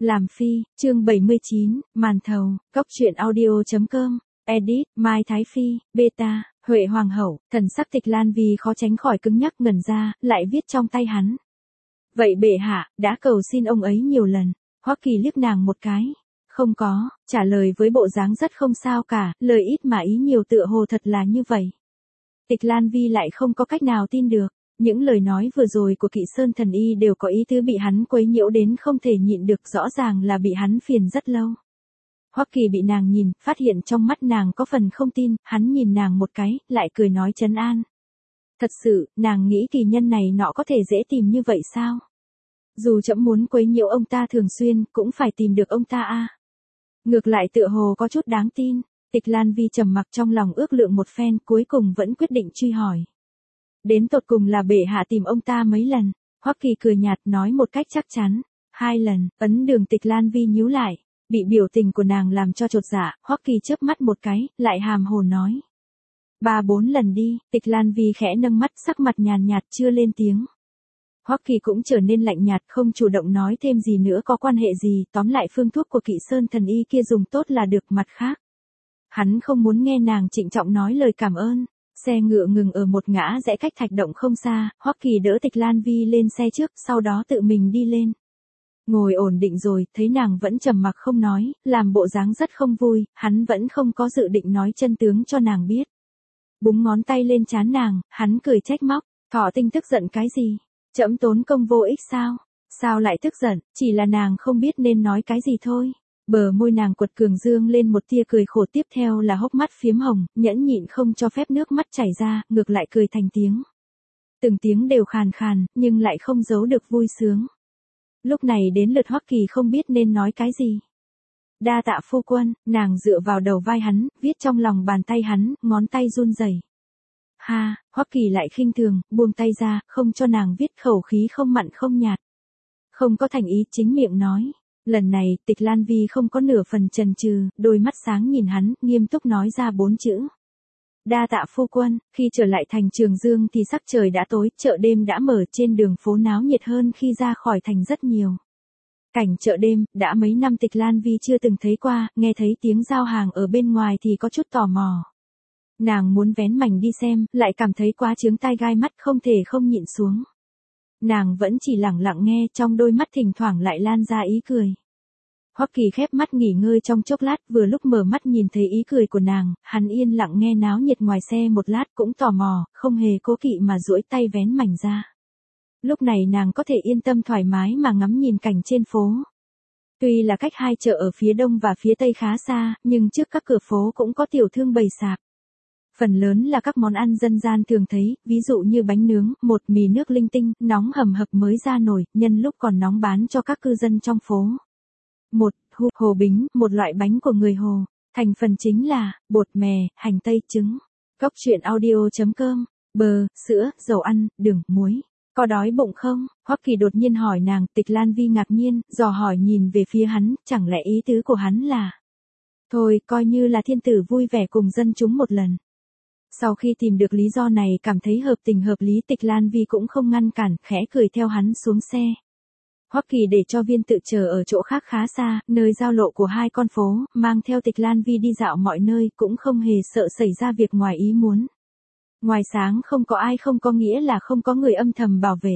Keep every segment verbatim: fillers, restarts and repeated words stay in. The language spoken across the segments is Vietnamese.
Làm phi, chương bảy mươi chín, màn thầu, cốc truyện audio chấm com, edit, Mai Thái Phi, beta, Huệ Hoàng hậu, thần sắc Tịch Lan vì khó tránh khỏi cứng nhắc ngẩn ra, lại viết trong tay hắn. Vậy bệ hạ, đã cầu xin ông ấy nhiều lần, Hoắc Kỳ liếc nàng một cái. Không có, trả lời với bộ dáng rất không sao cả, lời ít mà ý nhiều tựa hồ thật là như vậy. Tịch Lan Vi lại không có cách nào tin được. Những lời nói vừa rồi của Kỵ Sơn Thần Y đều có ý tứ bị hắn quấy nhiễu đến không thể nhịn được, rõ ràng là bị hắn phiền rất lâu. Hoắc Kỳ bị nàng nhìn, phát hiện trong mắt nàng có phần không tin, hắn nhìn nàng một cái, lại cười nói trấn an. Thật sự, nàng nghĩ kỳ nhân này nọ có thể dễ tìm như vậy sao? Dù trẫm muốn quấy nhiễu ông ta thường xuyên, cũng phải tìm được ông ta a. À. Ngược lại tựa hồ có chút đáng tin, Tịch Lan Vi trầm mặc trong lòng ước lượng một phen, cuối cùng vẫn quyết định truy hỏi. Đến tột cùng là bệ hạ tìm ông ta mấy lần? Hoắc Kỳ cười nhạt nói một cách chắc chắn. Hai lần, ấn đường Tịch Lan Vi nhíu lại, bị biểu tình của nàng làm cho chột dạ, Hoắc Kỳ chớp mắt một cái, lại hàm hồ nói. Ba bốn lần đi, Tịch Lan Vi khẽ nâng mắt, sắc mặt nhàn nhạt chưa lên tiếng. Hoắc Kỳ cũng trở nên lạnh nhạt, không chủ động nói thêm gì nữa, có quan hệ gì, tóm lại phương thuốc của Kỵ Sơn Thần Y kia dùng tốt là được. Mặt khác, hắn không muốn nghe nàng trịnh trọng nói lời cảm ơn. Xe ngựa ngừng ở một ngã rẽ cách thạch động không xa, Hoắc Kỳ đỡ Tịch Lan Vi lên xe trước, sau đó tự mình đi lên. Ngồi ổn định rồi, thấy nàng vẫn trầm mặc không nói, làm bộ dáng rất không vui, hắn vẫn không có dự định nói chân tướng cho nàng biết. Búng ngón tay lên trán nàng, hắn cười trách móc, Thọ Tinh tức giận cái gì? Trẫm tốn công vô ích sao? Sao lại tức giận, chỉ là nàng không biết nên nói cái gì thôi. Bờ môi nàng quật cường dương lên một tia cười khổ, tiếp theo là hốc mắt phiếm hồng, nhẫn nhịn không cho phép nước mắt chảy ra, ngược lại cười thành tiếng. Từng tiếng đều khàn khàn, nhưng lại không giấu được vui sướng. Lúc này đến lượt Hoắc Kỳ không biết nên nói cái gì. Đa tạ phu quân, nàng dựa vào đầu vai hắn, viết trong lòng bàn tay hắn, ngón tay run rẩy. Ha, Hoắc Kỳ lại khinh thường, buông tay ra, không cho nàng viết, khẩu khí không mặn không nhạt. Không có thành ý, chính miệng nói. Lần này, Tịch Lan Vi không có nửa phần chần chừ, đôi mắt sáng nhìn hắn, nghiêm túc nói ra bốn chữ. Đa tạ phu quân. Khi trở lại thành Trường Dương thì sắc trời đã tối, chợ đêm đã mở, trên đường phố náo nhiệt hơn khi ra khỏi thành rất nhiều. Cảnh chợ đêm, đã mấy năm Tịch Lan Vi chưa từng thấy qua, nghe thấy tiếng giao hàng ở bên ngoài thì có chút tò mò. Nàng muốn vén mành đi xem, lại cảm thấy quá chướng tai gai mắt, không thể không nhịn xuống. Nàng vẫn chỉ lặng lặng nghe, trong đôi mắt thỉnh thoảng lại lan ra ý cười. Hoắc Kỳ khép mắt nghỉ ngơi trong chốc lát, vừa lúc mở mắt nhìn thấy ý cười của nàng, hắn yên lặng nghe náo nhiệt ngoài xe một lát, cũng tò mò, không hề cố kỵ mà duỗi tay vén mành ra. Lúc này nàng có thể yên tâm thoải mái mà ngắm nhìn cảnh trên phố. Tuy là cách hai chợ ở phía đông và phía tây khá xa, nhưng trước các cửa phố cũng có tiểu thương bày sạp. Phần lớn là các món ăn dân gian thường thấy, ví dụ như bánh nướng, bột mì nước linh tinh, nóng hầm hập mới ra nồi, nhân lúc còn nóng bán cho các cư dân trong phố. Một, hu, hồ bính, một loại bánh của người Hồ. Thành phần chính là, bột mè, hành tây, trứng. Cốc truyện audio chấm com, bơ, sữa, dầu ăn, đường, muối. Có đói bụng không? Hoắc Kỳ đột nhiên hỏi nàng, Tịch Lan Vi ngạc nhiên, dò hỏi nhìn về phía hắn, chẳng lẽ ý tứ của hắn là. Thôi, coi như là thiên tử vui vẻ cùng dân chúng một lần. Sau khi tìm được lý do này, cảm thấy hợp tình hợp lý, Tịch Lan Vi cũng không ngăn cản, khẽ cười theo hắn xuống xe. Hoắc Kỳ để cho viên tự chờ ở chỗ khác khá xa, nơi giao lộ của hai con phố, mang theo Tịch Lan Vi đi dạo mọi nơi, cũng không hề sợ xảy ra việc ngoài ý muốn. Ngoài sáng không có ai không có nghĩa là không có người âm thầm bảo vệ.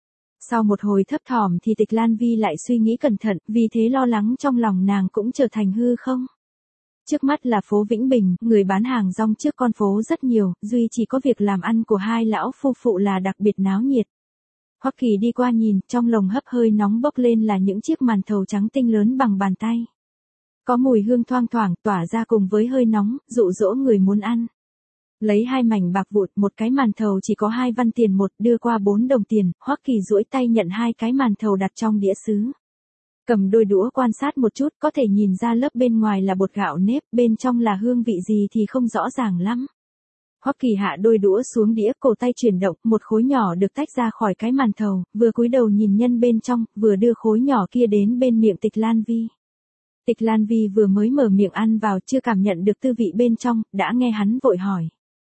Sau một hồi thấp thỏm thì Tịch Lan Vi lại suy nghĩ cẩn thận, vì thế lo lắng trong lòng nàng cũng trở thành hư không. Trước mắt là phố Vĩnh Bình, người bán hàng rong trước con phố rất nhiều, duy chỉ có việc làm ăn của hai lão phu phụ là đặc biệt náo nhiệt. Hoắc Kỳ đi qua nhìn, trong lồng hấp hơi nóng bốc lên là những chiếc màn thầu trắng tinh lớn bằng bàn tay. Có mùi hương thoang thoảng tỏa ra cùng với hơi nóng, dụ dỗ người muốn ăn. Lấy hai mảnh bạc vụn, một cái màn thầu chỉ có hai văn tiền một, đưa qua bốn đồng tiền, Hoắc Kỳ duỗi tay nhận hai cái màn thầu đặt trong đĩa sứ. Cầm đôi đũa quan sát một chút, có thể nhìn ra lớp bên ngoài là bột gạo nếp, bên trong là hương vị gì thì không rõ ràng lắm. Hoắc Kỳ hạ đôi đũa xuống đĩa, cổ tay chuyển động, một khối nhỏ được tách ra khỏi cái màn thầu, vừa cúi đầu nhìn nhân bên trong, vừa đưa khối nhỏ kia đến bên miệng Tịch Lan Vi. Tịch Lan Vi vừa mới mở miệng ăn vào, chưa cảm nhận được tư vị bên trong, đã nghe hắn vội hỏi.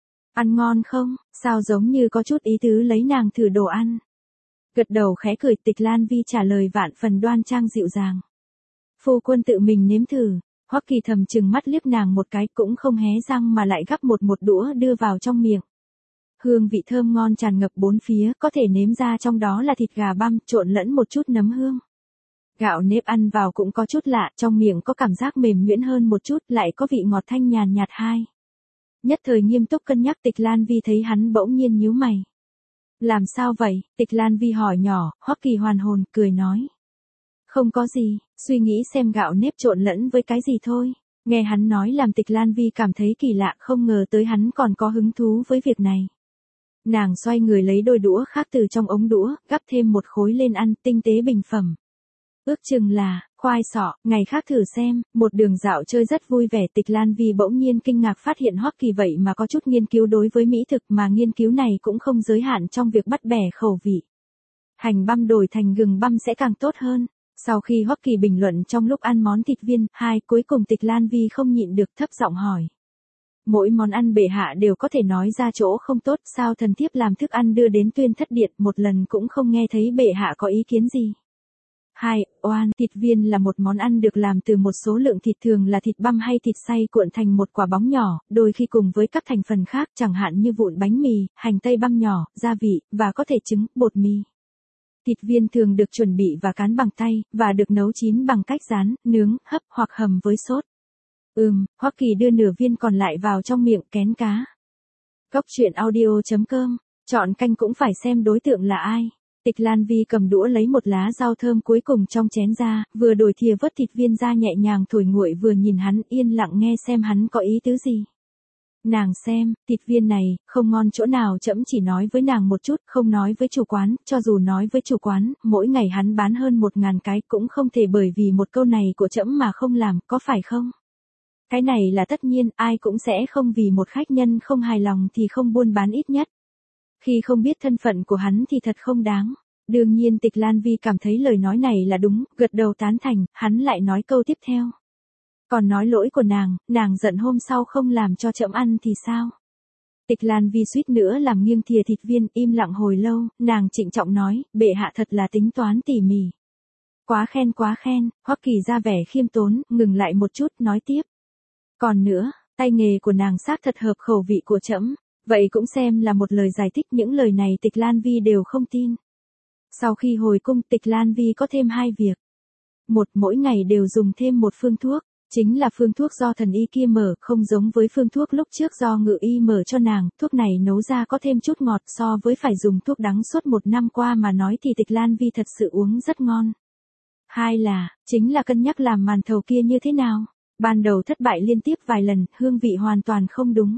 Ăn ngon không? Sao giống như có chút ý tứ lấy nàng thử đồ ăn. Gật đầu khẽ cười, Tịch Lan Vi trả lời vạn phần đoan trang dịu dàng. Phu quân tự mình nếm thử. Hoắc Kỳ thầm chừng mắt liếc nàng một cái, cũng không hé răng mà lại gắp một một đũa đưa vào trong miệng. Hương vị thơm ngon tràn ngập bốn phía, có thể nếm ra trong đó là thịt gà băm, trộn lẫn một chút nấm hương. Gạo nếp ăn vào cũng có chút lạ, trong miệng có cảm giác mềm nhuyễn hơn một chút, lại có vị ngọt thanh nhàn nhạt hai. Nhất thời nghiêm túc cân nhắc, Tịch Lan Vi thấy hắn bỗng nhiên nhíu mày. Làm sao vậy? Tịch Lan Vi hỏi nhỏ. Hoắc Kỳ hoàn hồn, cười nói. Không có gì, suy nghĩ xem gạo nếp trộn lẫn với cái gì thôi. Nghe hắn nói làm Tịch Lan Vi cảm thấy kỳ lạ, không ngờ tới hắn còn có hứng thú với việc này. Nàng xoay người lấy đôi đũa khác từ trong ống đũa, gắp thêm một khối lên ăn, tinh tế bình phẩm. Ước chừng là, khoai sọ, ngày khác thử xem. Một đường dạo chơi rất vui vẻ, Tịch Lan Vi bỗng nhiên kinh ngạc phát hiện Hoắc Kỳ vậy mà có chút nghiên cứu đối với mỹ thực, mà nghiên cứu này cũng không giới hạn trong việc bắt bẻ khẩu vị. Hành băm đổi thành gừng băm sẽ càng tốt hơn. Sau khi Hoắc Kỳ bình luận trong lúc ăn món thịt viên, hai, cuối cùng Tịch Lan Vi không nhịn được thấp giọng hỏi. Mỗi món ăn bệ hạ đều có thể nói ra chỗ không tốt, sao thần thiếp làm thức ăn đưa đến Tuyên Thất Điện một lần cũng không nghe thấy bệ hạ có ý kiến gì. Hai, oan, thịt viên là một món ăn được làm từ một số lượng thịt, thường là thịt băm hay thịt xay cuộn thành một quả bóng nhỏ, đôi khi cùng với các thành phần khác chẳng hạn như vụn bánh mì, hành tây băm nhỏ, gia vị, và có thể trứng, bột mì. Thịt viên thường được chuẩn bị và cán bằng tay, và được nấu chín bằng cách rán, nướng, hấp hoặc hầm với sốt. Ừm, Hoắc Kỳ đưa nửa viên còn lại vào trong miệng, kén cá. Cốc truyện audio chấm com, chọn canh cũng phải xem đối tượng là ai. Tịch Lan Vi cầm đũa lấy một lá rau thơm cuối cùng trong chén ra, vừa đổi thìa vớt thịt viên ra nhẹ nhàng thổi nguội, vừa nhìn hắn, yên lặng nghe xem hắn có ý tứ gì. Nàng xem, thịt viên này, không ngon chỗ nào trẫm chỉ nói với nàng một chút, không nói với chủ quán, cho dù nói với chủ quán, mỗi ngày hắn bán hơn một ngàn cái cũng không thể bởi vì một câu này của trẫm mà không làm, có phải không? Cái này là tất nhiên, ai cũng sẽ không vì một khách nhân không hài lòng thì không buôn bán ít nhất. Khi không biết thân phận của hắn thì thật không đáng. Đương nhiên Tịch Lan Vi cảm thấy lời nói này là đúng, gật đầu tán thành, hắn lại nói câu tiếp theo. Còn nói lỗi của nàng, nàng giận hôm sau không làm cho trẫm ăn thì sao? Tịch Lan Vi suýt nữa làm nghiêng thìa thịt viên, im lặng hồi lâu, nàng trịnh trọng nói, bệ hạ thật là tính toán tỉ mỉ. Quá khen quá khen. Hoắc Kỳ ra vẻ khiêm tốn, ngừng lại một chút, nói tiếp. Còn nữa, tay nghề của nàng xác thật hợp khẩu vị của trẫm. Vậy cũng xem là một lời giải thích, những lời này Tịch Lan Vi đều không tin. Sau khi hồi cung, Tịch Lan Vi có thêm hai việc. Một, mỗi ngày đều dùng thêm một phương thuốc, chính là phương thuốc do thần y kia mở, không giống với phương thuốc lúc trước do ngự y mở cho nàng, thuốc này nấu ra có thêm chút ngọt, so với phải dùng thuốc đắng suốt một năm qua mà nói thì Tịch Lan Vi thật sự uống rất ngon. Hai là, chính là cân nhắc làm màn thầu kia như thế nào. Ban đầu thất bại liên tiếp vài lần, hương vị hoàn toàn không đúng.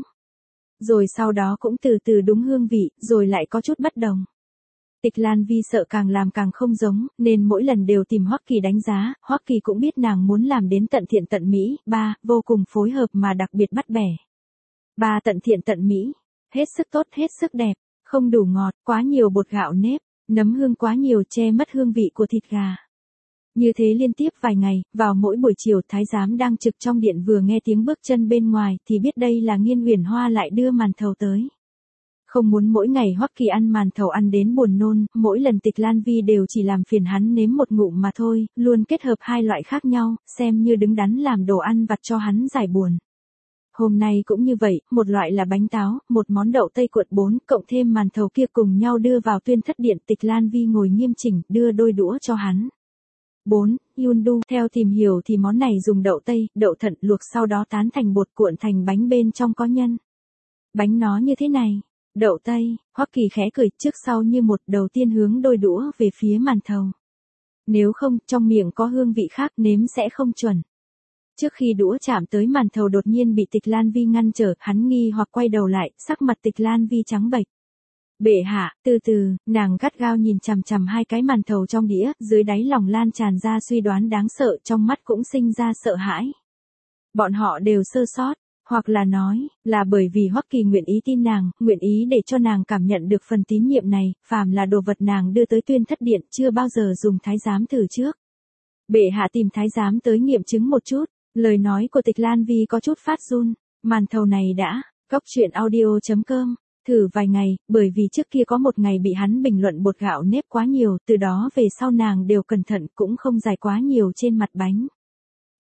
Rồi sau đó cũng từ từ đúng hương vị, rồi lại có chút bất đồng. Tịch Lan Vi sợ càng làm càng không giống, nên mỗi lần đều tìm Hoắc Kỳ đánh giá, Hoắc Kỳ cũng biết nàng muốn làm đến tận thiện tận mỹ. Ba, vô cùng phối hợp mà đặc biệt bắt bẻ. Ba, tận thiện tận mỹ, hết sức tốt, hết sức đẹp, không đủ ngọt, quá nhiều bột gạo nếp, nấm hương quá nhiều che mất hương vị của thịt gà. Như thế liên tiếp vài ngày, vào mỗi buổi chiều thái giám đang trực trong điện vừa nghe tiếng bước chân bên ngoài thì biết đây là Nghiên Uyển Hoa lại đưa màn thầu tới. Không muốn mỗi ngày Hoắc Kỳ ăn màn thầu ăn đến buồn nôn, mỗi lần Tịch Lan Vi đều chỉ làm phiền hắn nếm một ngụm mà thôi, luôn kết hợp hai loại khác nhau, xem như đứng đắn làm đồ ăn vặt cho hắn giải buồn. Hôm nay cũng như vậy, một loại là bánh táo, một món đậu tây cuộn bốn, cộng thêm màn thầu kia cùng nhau đưa vào Tuyên Thất Điện. Tịch Lan Vi ngồi nghiêm chỉnh, đưa đôi đũa cho hắn. bốn. Yundu, theo tìm hiểu thì món này dùng đậu tây, đậu thận luộc sau đó tán thành bột cuộn thành bánh, bên trong có nhân. Bánh nó như thế này. Đậu tây. Hoắc Kỳ khẽ cười, trước sau như một, đầu tiên hướng đôi đũa về phía màn thầu. Nếu không, trong miệng có hương vị khác, nếm sẽ không chuẩn. Trước khi đũa chạm tới màn thầu đột nhiên bị Tịch Lan Vi ngăn trở, hắn nghi hoặc quay đầu lại, sắc mặt Tịch Lan Vi trắng bệch. Bệ hạ, từ từ, nàng gắt gao nhìn chằm chằm hai cái màn thầu trong đĩa, dưới đáy lòng lan tràn ra suy đoán đáng sợ, trong mắt cũng sinh ra sợ hãi. Bọn họ đều sơ sót, hoặc là nói, là bởi vì Hoắc Kỳ nguyện ý tin nàng, nguyện ý để cho nàng cảm nhận được phần tín nhiệm này, phàm là đồ vật nàng đưa tới Tuyên Thất Điện, chưa bao giờ dùng thái giám thử trước. Bệ hạ tìm thái giám tới nghiệm chứng một chút, lời nói của Tịch Lan Vi có chút phát run, màn thầu này đã, cốc truyện audio chấm com. Thử vài ngày, bởi vì trước kia có một ngày bị hắn bình luận bột gạo nếp quá nhiều, từ đó về sau nàng đều cẩn thận, cũng không rải quá nhiều trên mặt bánh.